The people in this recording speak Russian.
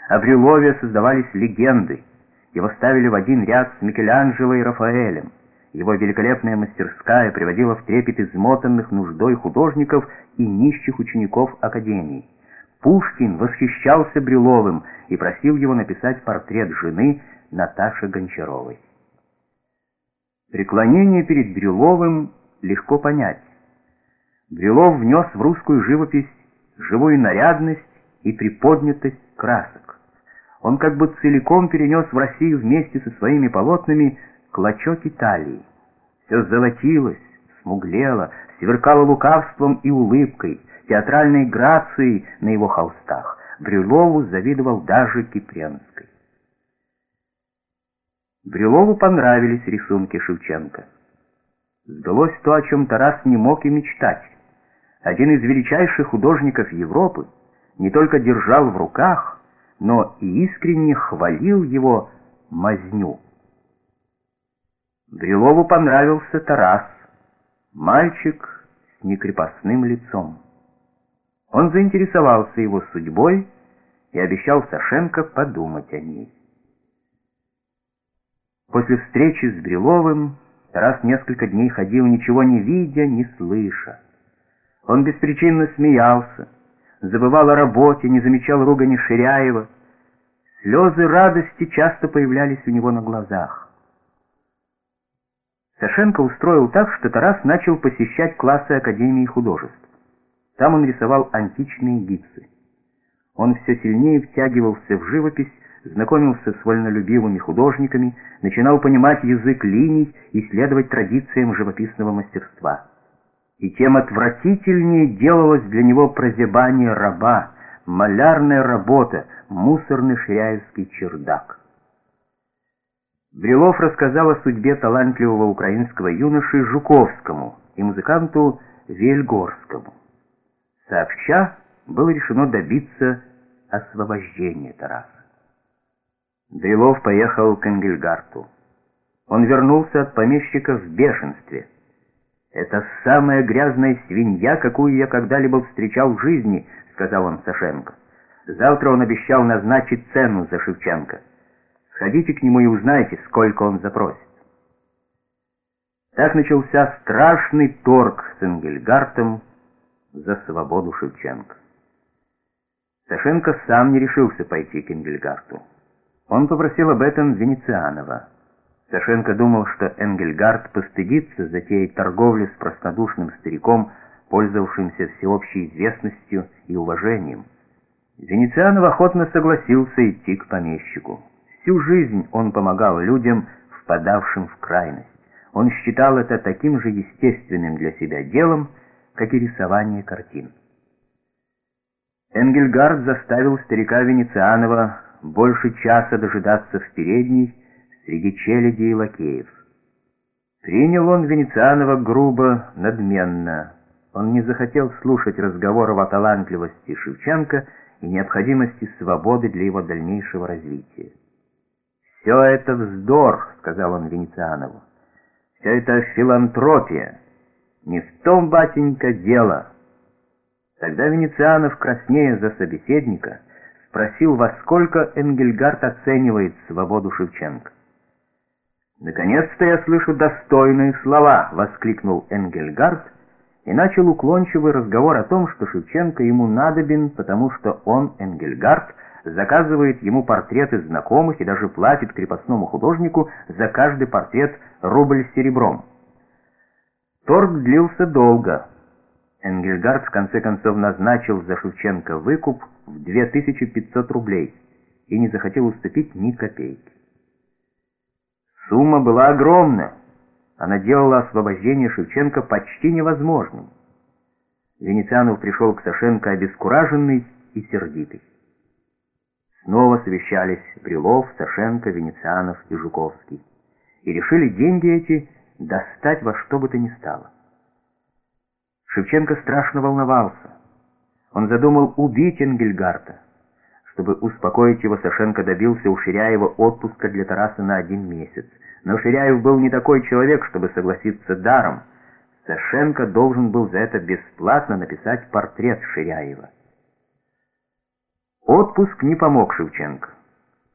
О Брюлове создавались легенды. Его ставили в один ряд с Микеланджело и Рафаэлем. Его великолепная мастерская приводила в трепет измотанных нуждой художников и нищих учеников академии. Пушкин восхищался Брюловым и просил его написать портрет жены Наташи Гончаровой. Преклонение перед Брюловым легко понять. Брюлов внес в русскую живопись живую нарядность и приподнятость красок. Он как бы целиком перенес в Россию вместе со своими полотнами клочок Италии. Все золотилось, смуглело, сверкало лукавством и улыбкой, театральной грацией на его холстах. Брюлову завидовал даже Кипренский. Брюлову понравились рисунки Шевченко. Сбылось то, о чем Тарас не мог и мечтать. Один из величайших художников Европы не только держал в руках, но и искренне хвалил его мазню. Брюлову понравился Тарас, мальчик с некрепостным лицом. Он заинтересовался его судьбой и обещал Сашенко подумать о ней. После встречи с Брюловым Тарас несколько дней ходил, ничего не видя, не слыша. Он беспричинно смеялся, забывал о работе, не замечал ругани Ширяева. Слезы радости часто появлялись у него на глазах. Сашенко устроил так, что Тарас начал посещать классы Академии художеств. Там он рисовал античные гипсы. Он все сильнее втягивался в живопись, знакомился с вольнолюбивыми художниками, начинал понимать язык линий и следовать традициям живописного мастерства. И тем отвратительнее делалось для него прозябание раба, малярная работа, мусорный ширяевский чердак. Брюлов рассказал о судьбе талантливого украинского юноши Жуковскому и музыканту Вельгорскому. Сообща было решено добиться освобождения Тараса. Брюлов поехал к Энгельгарту. Он вернулся от помещика в бешенстве. «Это самая грязная свинья, какую я когда-либо встречал в жизни», — сказал он Сашенко. Завтра он обещал назначить цену за Шевченко. Сходите к нему и узнайте, сколько он запросит. Так начался страшный торг с Энгельгартом за свободу Шевченко. Сашенко сам не решился пойти к Энгельгарту. Он попросил об этом Венецианова. Сашенко думал, что Энгельгарт постыдится затеять торговлю с простодушным стариком, пользовавшимся всеобщей известностью и уважением. Венецианов охотно согласился идти к помещику. Всю жизнь он помогал людям, впадавшим в крайность. Он считал это таким же естественным для себя делом, как и рисование картин. Энгельгарт заставил старика Венецианова больше часа дожидаться в передней среди челяди и лакеев. Принял он Венецианова грубо, надменно. Он не захотел слушать разговоров о талантливости Шевченко и необходимости свободы для его дальнейшего развития. «Все это вздор», — сказал он Венецианову. «Все это филантропия. Не в том, батенька, дело». Тогда Венецианов, краснея за собеседника, спросил, во сколько Энгельгарт оценивает свободу Шевченко. «Наконец-то я слышу достойные слова», — воскликнул Энгельгарт и начал уклончивый разговор о том, что Шевченко ему надобен, потому что он, Энгельгарт, заказывает ему портреты знакомых и даже платит крепостному художнику за каждый портрет рубль серебром. Торг длился долго. Энгельгарт в конце концов назначил за Шевченко выкуп в 2500 рублей и не захотел уступить ни копейки. Сумма была огромна. Она делала освобождение Шевченко почти невозможным. Венецианов пришел к Сашенко обескураженный и сердитый. Снова совещались Брюлов, Сашенко, Венецианов и Жуковский. И решили деньги эти достать во что бы то ни стало. Шевченко страшно волновался. Он задумал убить Энгельгарта. Чтобы успокоить его, Сашенко добился у Ширяева отпуска для Тараса на 1 месяц. Но Ширяев был не такой человек, чтобы согласиться даром. Сашенко должен был за это бесплатно написать портрет Ширяева. Отпуск не помог Шевченко.